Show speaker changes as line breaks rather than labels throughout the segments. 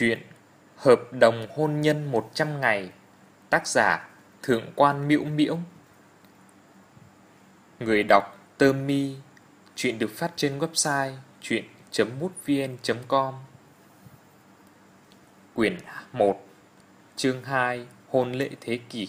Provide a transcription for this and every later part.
Chuyện Hợp đồng hôn nhân 100 ngày. Tác giả Thượng quan Miễu Miễu. Người đọc Tơ-mi. Chuyện được phát trên website chuyện.mútvn.com. Quyển 1, chương 2, hôn lễ thế kỷ.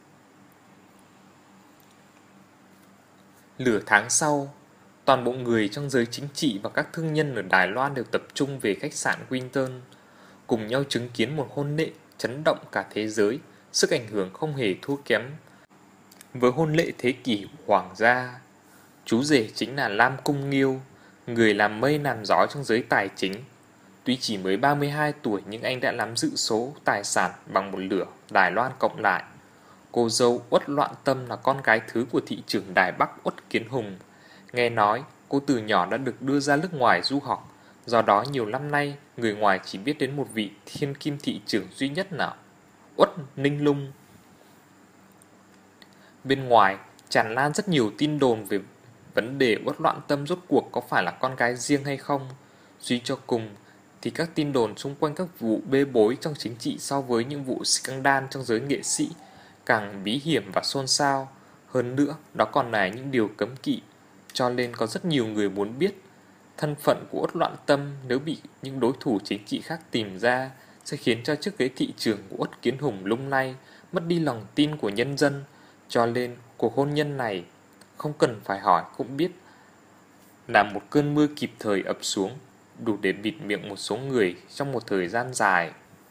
Nửa tháng sau, toàn bộ người trong giới chính trị và các thương nhân ở Đài Loan đều tập trung về khách sạn Winton, cùng nhau chứng kiến một hôn lễ chấn động cả thế giới, sức ảnh hưởng không hề thua kém với hôn lễ thế kỷ hoàng gia. Chú rể chính là Lam Cung Nghiêu, người làm mây làm gió trong giới tài chính. Tuy chỉ mới 32 tuổi nhưng anh đã nắm giữ số tài sản bằng một nửa Đài Loan cộng lại. Cô dâu Uất Loạn Tâm là con gái thứ của thị trưởng Đài Bắc Uất Kiến Hùng. Nghe nói cô từ nhỏ đã được đưa ra nước ngoài du học, do đó nhiều năm nay người ngoài chỉ biết đến một vị thiên kim thị trưởng duy nhất nào, Uất Ninh Lung. Bên ngoài tràn lan rất nhiều tin đồn về vấn đề Uất Loạn Tâm rốt cuộc có phải là con gái riêng hay không. Suy cho cùng thì các tin đồn xung quanh các vụ bê bối trong chính trị so với những vụ scandal trong giới nghệ sĩ càng bí hiểm và xôn xao. Hơn nữa, đó còn là những điều cấm kỵ, cho nên có rất nhiều người muốn biết thân phận của Uất Loạn Tâm. Nếu bị những đối thủ chính trị khác tìm ra, sẽ khiến cho chiếc ghế thị trường của Uất Kiến Hùng lung lay, mất đi lòng tin của nhân dân. Cho nên cuộc hôn nhân này, không cần phải hỏi cũng biết, là một cơn mưa kịp thời ập xuống, đủ để bịt miệng một số người trong một thời gian dài.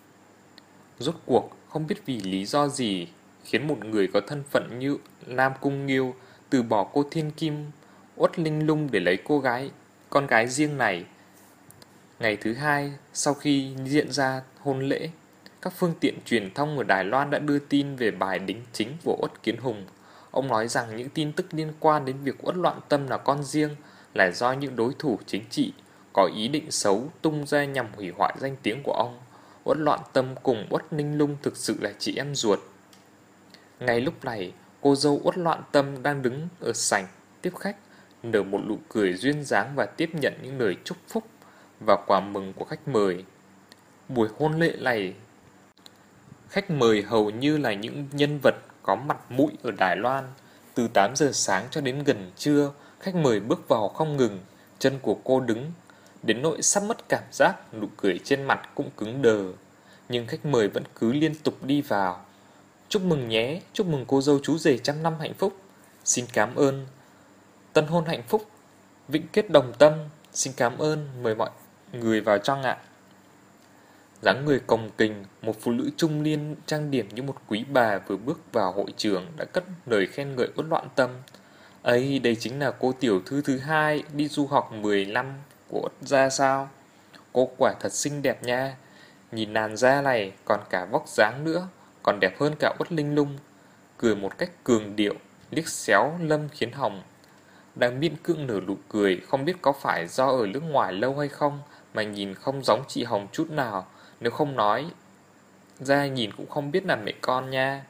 Rốt cuộc không biết vì lý do gì khiến một người có thân phận như Lam Cung Nghiêu từ bỏ cô thiên kim Uất Linh Lung để lấy con gái riêng này. Ngày thứ hai sau khi diễn ra hôn lễ, các phương tiện truyền thông ở Đài Loan đã đưa tin về bài đính chính của Uất Kiến Hùng. Ông nói rằng những tin tức liên quan đến việc Uất Loạn Tâm là con riêng là do những đối thủ chính trị có ý định xấu tung ra nhằm hủy hoại danh tiếng của ông. Uất Loạn Tâm cùng Uất Ninh Lung thực sự là chị em ruột. Ngay lúc này, cô dâu Uất Loạn Tâm đang đứng ở sảnh tiếp khách, nở một nụ cười duyên dáng và tiếp nhận những lời chúc phúc và quà mừng của khách mời. Buổi hôn lễ này, khách mời hầu như là những nhân vật có mặt mũi ở Đài Loan. Từ 8 giờ sáng cho đến gần trưa, khách mời bước vào không ngừng. Chân của cô đứng đến nỗi sắp mất cảm giác, nụ cười trên mặt cũng cứng đờ. Nhưng khách mời vẫn cứ liên tục đi vào. Chúc mừng nhé, chúc mừng cô dâu chú rể trăm năm hạnh phúc. Xin cảm ơn. Tân hôn hạnh phúc, vĩnh kết đồng tâm. Xin cảm ơn, mời mọi người vào trong ạ. Dáng người cồng kềnh, một phụ nữ trung niên trang điểm như một quý bà vừa bước vào hội trường đã cất lời khen ngợi Uất Loạn Tâm. Ấy, đây chính là cô tiểu thư thứ hai đi du học 10 năm của Uất gia sao? Cô quả thật xinh đẹp nha. Nhìn làn da này, còn cả vóc dáng nữa, còn đẹp hơn cả Uất Linh Lung. Cười một cách cường điệu, liếc xéo Lâm Khiến Hồng. Đang miễn cưỡng nở nụ cười, không biết có phải do ở nước ngoài lâu hay không mà nhìn không giống chị Hồng chút nào. Nếu không nói ra nhìn cũng không biết là mẹ con nha.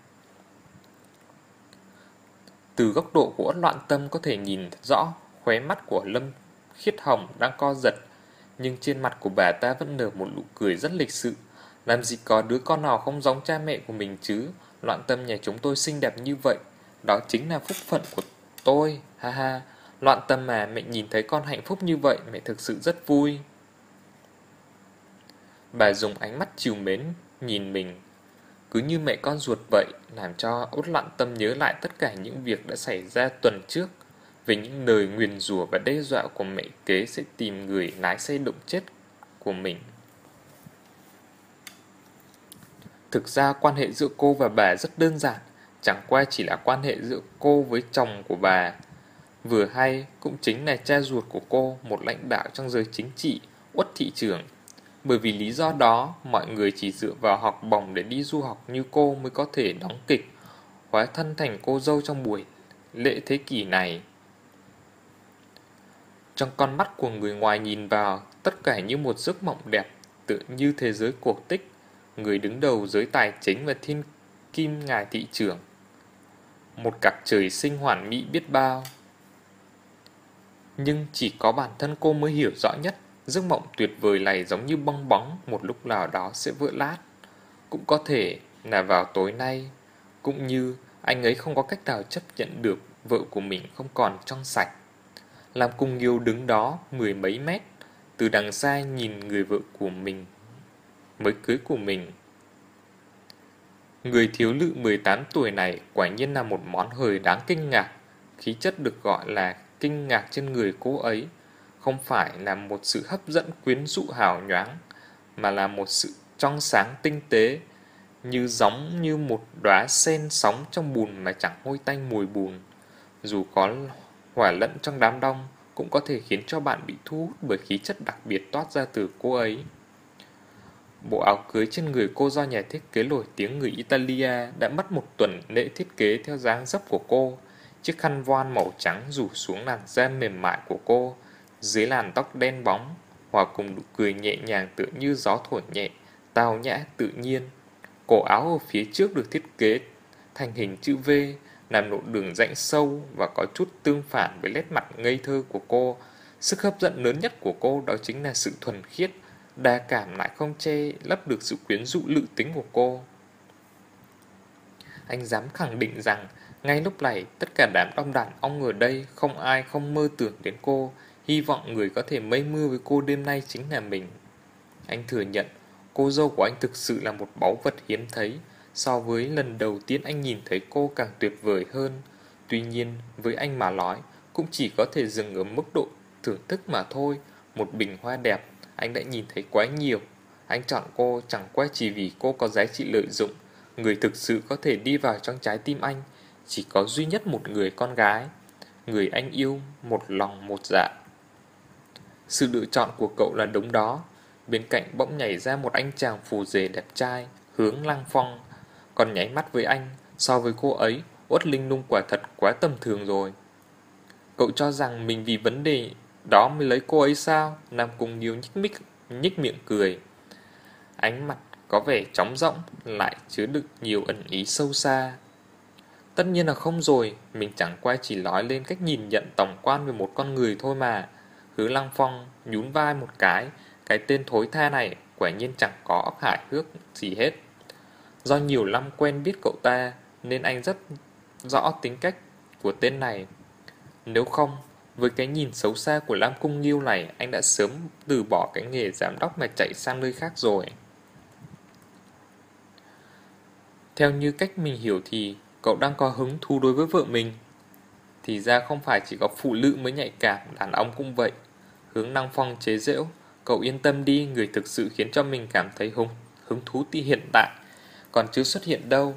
Từ góc độ của Uất Loạn Tâm có thể nhìn rõ khóe mắt của Lâm Khiết Hồng đang co giật, nhưng trên mặt của bà ta vẫn nở một nụ cười rất lịch sự. Làm gì có đứa con nào không giống cha mẹ của mình chứ. Loạn Tâm nhà chúng tôi xinh đẹp như vậy, đó chính là phúc phận của tôi. Ha ha, Loạn Tâm mà, mẹ nhìn thấy con hạnh phúc như vậy, mẹ thực sự rất vui. Bà dùng ánh mắt trìu mến nhìn mình, cứ như mẹ con ruột vậy, làm cho Uất Loạn Tâm nhớ lại tất cả những việc đã xảy ra tuần trước, về những lời nguyền rủa và đe dọa của mẹ kế sẽ tìm người lái xe đụng chết của mình. Thực ra quan hệ giữa cô và bà rất đơn giản, chẳng qua chỉ là quan hệ giữa cô với chồng của bà. Vừa hay cũng chính là cha ruột của cô, một lãnh đạo trong giới chính trị, Uất thị trưởng. Bởi vì lý do đó, mọi người chỉ dựa vào học bổng để đi du học như cô mới có thể đóng kịch, hóa thân thành cô dâu trong buổi lễ thế kỷ này. Trong con mắt của người ngoài nhìn vào, tất cả như một giấc mộng đẹp, tựa như thế giới cổ tích. Người đứng đầu giới tài chính và thiên kim ngài thị trưởng, một cặp trời sinh hoàn mỹ biết bao. Nhưng chỉ có bản thân cô mới hiểu rõ nhất Giấc mộng tuyệt vời này giống như bong bóng, một lúc nào đó sẽ vỡ lát. Cũng có thể là vào tối nay, cũng như anh ấy không có cách nào chấp nhận được vợ của mình không còn trong sạch. Lam Cung Nghiêu đứng đó mười mấy mét, từ đằng xa nhìn người vợ của mình mới cưới của mình. Người thiếu nữ 18 tuổi này quả nhiên là một món hời đáng kinh ngạc. Khí chất được gọi là kinh ngạc trên người cô ấy không phải là một sự hấp dẫn quyến rũ hào nhoáng, mà là một sự trong sáng tinh tế, như giống như một đóa sen sóng trong bùn mà chẳng hôi tanh mùi bùn. Dù có hòa lẫn trong đám đông, cũng có thể khiến cho bạn bị thu hút bởi khí chất đặc biệt toát ra từ cô ấy. Bộ áo cưới trên người cô do nhà thiết kế nổi tiếng người Italia đã mất một tuần để thiết kế theo dáng dấp của cô. Chiếc khăn voan màu trắng rủ xuống làn da mềm mại của cô, dưới làn tóc đen bóng, hòa cùng nụ cười nhẹ nhàng tựa như gió thổi nhẹ, tao nhã tự nhiên. Cổ áo ở phía trước được thiết kế thành hình chữ V, làm lộ đường rãnh sâu và có chút tương phản với nét mặt ngây thơ của cô. Sức hấp dẫn lớn nhất của cô đó chính là sự thuần khiết, đa cảm lại không che lấp được sự quyến rũ lự tính của cô. Anh dám khẳng định rằng ngay lúc này tất cả đám đông đàn ông ở đây không ai không mơ tưởng đến cô, hy vọng người có thể mây mưa với cô đêm nay chính là mình. Anh thừa nhận cô dâu của anh thực sự là một báu vật hiếm thấy, so với lần đầu tiên anh nhìn thấy cô càng tuyệt vời hơn. Tuy nhiên với anh mà nói cũng chỉ có thể dừng ở mức độ thưởng thức mà thôi. Một bình hoa đẹp anh đã nhìn thấy quá nhiều. Anh chọn cô chẳng qua chỉ vì cô có giá trị lợi dụng. Người thực sự có thể đi vào trong trái tim anh chỉ có duy nhất một người con gái, người anh yêu một lòng một dạ. Sự lựa chọn của cậu là đúng đó. Bên cạnh bỗng nhảy ra một anh chàng phù rể đẹp trai, Hướng Lăng Phong. Còn nháy mắt với anh, so với cô ấy, Uất Linh Lung quả thật quá tầm thường rồi. Cậu cho rằng mình vì vấn đề đó mới lấy cô ấy sao? Nam Cung Nghiêu nhích miệng cười. Ánh mặt có vẻ trống rỗng, lại chứa đựng nhiều ẩn ý sâu xa. Tất nhiên là không rồi, mình chẳng qua chỉ nói lên cách nhìn nhận tổng quan về một con người thôi mà. Hứa Lăng Phong nhún vai một cái tên thối tha này quả nhiên chẳng có óc hài hước gì hết. Do nhiều năm quen biết cậu ta nên anh rất rõ tính cách của tên này. Nếu không, với cái nhìn xấu xa của Lam Cung Nghiêu này, anh đã sớm từ bỏ cái nghề giám đốc mà chạy sang nơi khác rồi. Theo như cách mình hiểu thì cậu đang có hứng thú đối với vợ mình. Thì ra không phải chỉ có phụ nữ mới nhạy cảm, đàn ông cũng vậy. Hướng Năng Phong chế giễu. Cậu yên tâm đi, người thực sự khiến cho mình cảm thấy hứng thú thì hiện tại, còn chưa xuất hiện đâu.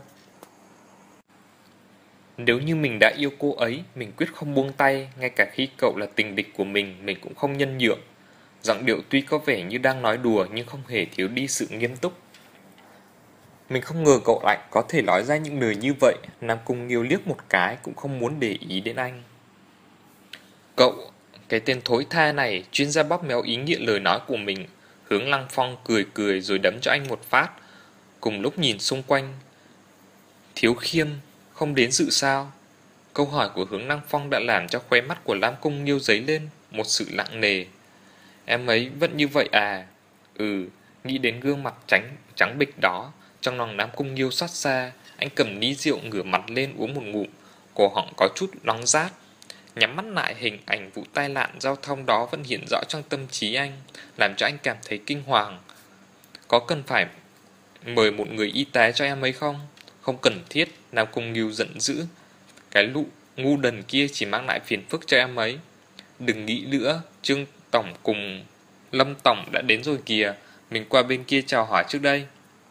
Nếu như mình đã yêu cô ấy, mình quyết không buông tay, ngay cả khi cậu là tình địch của mình cũng không nhân nhượng. Giọng điệu tuy có vẻ như đang nói đùa nhưng không hề thiếu đi sự nghiêm túc. Mình không ngờ cậu lại có thể nói ra những lời như vậy. Nam Cung Nghiêu liếc một cái cũng không muốn để ý đến anh. Cậu, cái tên thối tha này chuyên gia bóp méo ý nghĩa lời nói của mình. Hướng Lăng Phong cười cười rồi đấm cho anh một phát. Cùng lúc nhìn xung quanh. Thiếu Khiêm không đến dự sao? Câu hỏi của Hướng Lăng Phong đã làm cho khóe mắt của Lam Cung Nghiêu dấy lên một sự nặng nề. Em ấy vẫn như vậy à? Nghĩ đến gương mặt trắng bệch đó, trong lòng Nam Cung Nghiêu xót xa. Anh cầm ly rượu ngửa mặt lên uống một ngụm, cổ họng có chút nóng rát. Nhắm mắt lại, hình ảnh vụ tai nạn giao thông đó vẫn hiện rõ trong tâm trí anh, làm cho anh cảm thấy kinh hoàng. Có cần phải mời một người y tế cho em ấy không? Không cần thiết. Nam Cung Nghiêu giận dữ. Cái lũ ngu đần kia chỉ mang lại phiền phức cho em ấy. Đừng nghĩ nữa, Trương Tổng cùng Lâm Tổng đã đến rồi kìa. Mình qua bên kia chào hỏi trước đây.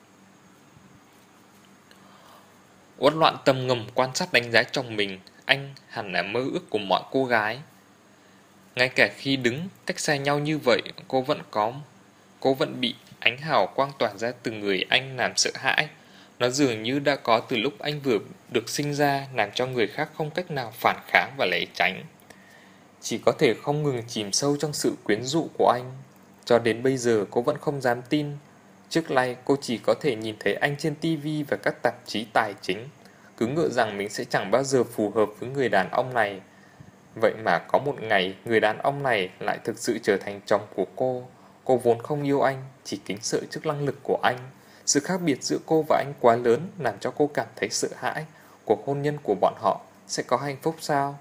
Uất Loạn Tâm ngầm quan sát đánh giá chồng mình. Anh hẳn là mơ ước của mọi cô gái. Ngay cả khi đứng cách xa nhau như vậy, cô vẫn bị ánh hào quang tỏa ra từ người anh làm sợ hãi. Nó dường như đã có từ lúc anh vừa được sinh ra, làm cho người khác không cách nào phản kháng và né tránh. Chỉ có thể không ngừng chìm sâu trong sự quyến rũ của anh. Cho đến bây giờ cô vẫn không dám tin. Trước nay cô chỉ có thể nhìn thấy anh trên tivi và các tạp chí tài chính, cứ ngỡ rằng mình sẽ chẳng bao giờ phù hợp với người đàn ông này. Vậy mà có một ngày, người đàn ông này lại thực sự trở thành chồng của cô. Cô vốn không yêu anh, chỉ kính sợ trước năng lực của anh. Sự khác biệt giữa cô và anh quá lớn làm cho cô cảm thấy sợ hãi. Cuộc hôn nhân của bọn họ sẽ có hạnh phúc sao?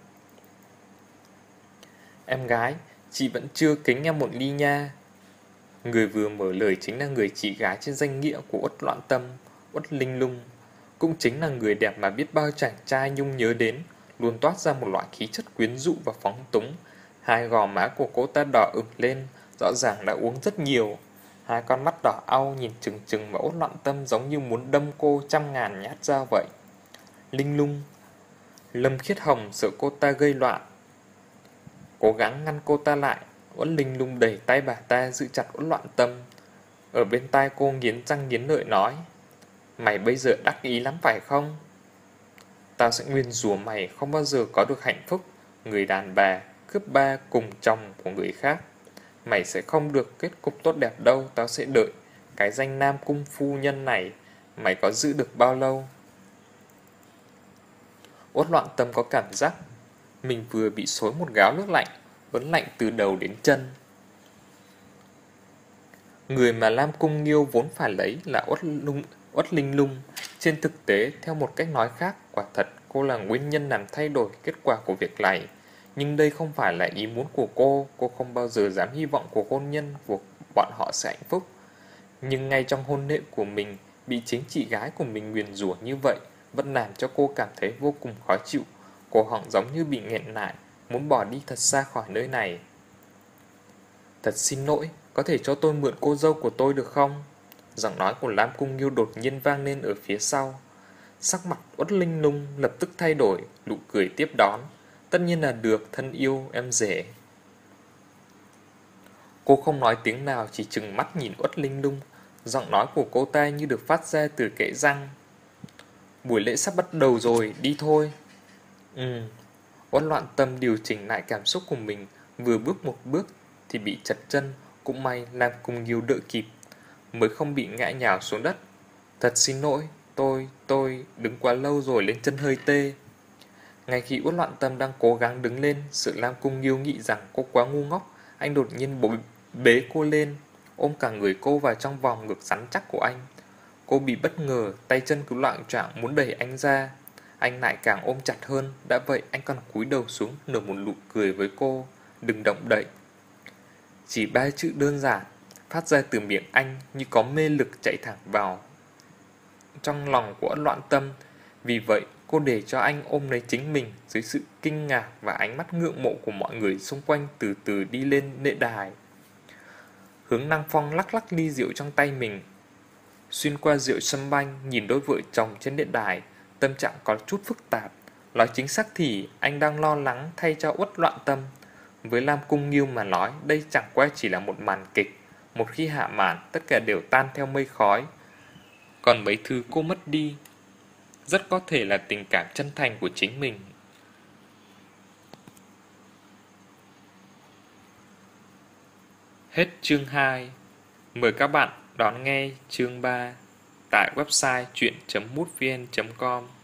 Em gái, chị vẫn chưa kính em một ly nha. Người vừa mở lời chính là người chị gái trên danh nghĩa của Uất Loạn Tâm, Uất Linh Lung. Cũng chính là người đẹp mà biết bao chàng trai nhung nhớ đến, luôn toát ra một loại khí chất quyến rũ và phóng túng. Hai gò má của cô ta đỏ ửng lên, rõ ràng đã uống rất nhiều. Hai con mắt đỏ au nhìn chừng chừng vào Uất Loạn Tâm giống như muốn đâm cô 100.000 nhát dao vậy. Linh Lung. Lâm Khiết Hồng sợ cô ta gây loạn, cố gắng ngăn cô ta lại. Uất Linh Lung đẩy tay bà ta giữ chặt Uất Loạn Tâm. Ở bên tai cô nghiến răng nghiến lợi nói: Mày bây giờ đắc ý lắm phải không? Tao sẽ nguyền rủa mày không bao giờ có được hạnh phúc. Người đàn bà cướp ba cùng chồng của người khác. Mày sẽ không được kết cục tốt đẹp đâu. Tao sẽ đợi. Cái danh Nam Cung phu nhân này mày có giữ được bao lâu? Uất Loạn Tâm có cảm giác mình vừa bị xối một gáo nước lạnh, ớn lạnh từ đầu đến chân. Người mà Lam Cung Nghiêu vốn phải lấy là Uất Linh Lung. Trên thực tế, theo một cách nói khác, quả thật cô là nguyên nhân làm thay đổi kết quả của việc này. Nhưng đây không phải là ý muốn của cô không bao giờ dám hy vọng cuộc hôn nhân của bọn họ sẽ hạnh phúc. Nhưng ngay trong hôn lễ của mình, bị chính chị gái của mình nguyền rủa như vậy, vẫn làm cho cô cảm thấy vô cùng khó chịu. Cổ họng giống như bị nghẹn lại, muốn bỏ đi thật xa khỏi nơi này. Thật xin lỗi, có thể cho tôi mượn cô dâu của tôi được không? Giọng nói của Lam Cung Nghiêu đột nhiên vang lên ở phía sau. Sắc mặt Uất Linh Lung lập tức thay đổi, nụ cười tiếp đón. Tất nhiên là được, thân yêu, em rể. Cô không nói tiếng nào, chỉ trừng mắt nhìn Uất Linh Lung. Giọng nói của cô ta như được phát ra từ kẽ răng. Buổi lễ sắp bắt đầu rồi, đi thôi. Uất Loạn Tâm điều chỉnh lại cảm xúc của mình, vừa bước một bước thì bị chật chân. Cũng may Lam Cung Nghiêu đỡ kịp, mới không bị ngã nhào xuống đất. Thật xin lỗi, tôi đứng quá lâu rồi lên chân hơi tê. Ngay khi Uất Loạn Tâm đang cố gắng đứng lên, sự Lam Cung Nghiêu nghĩ rằng cô quá ngu ngốc, anh đột nhiên bế cô lên, ôm cả người cô vào trong vòng ngực rắn chắc của anh. Cô bị bất ngờ, tay chân cứ loạng choạng muốn đẩy anh ra. Anh lại càng ôm chặt hơn, đã vậy anh còn cúi đầu xuống nở một nụ cười với cô. Đừng động đậy. Chỉ 3 chữ đơn giản phát ra từ miệng anh như có mê lực chạy thẳng vào trong lòng của Loạn Tâm. Vì vậy cô để cho anh ôm lấy chính mình. Dưới sự kinh ngạc và ánh mắt ngưỡng mộ của mọi người xung quanh, từ từ đi lên lễ đài. Hướng Năng Phong lắc lắc ly rượu trong tay mình, xuyên qua rượu sâm banh nhìn đôi vợ chồng trên lễ đài. Tâm trạng có chút phức tạp. Nói chính xác thì anh đang lo lắng thay cho Uất Loạn Tâm. Với Lam Cung Nghiêu mà nói, đây chẳng qua chỉ là một màn kịch. Một khi hạ màn, tất cả đều tan theo mây khói. Còn mấy thứ cô mất đi rất có thể là tình cảm chân thành của chính mình. Hết chương 2. Mời các bạn đón nghe chương 3 tại website truyện.mútvn.com.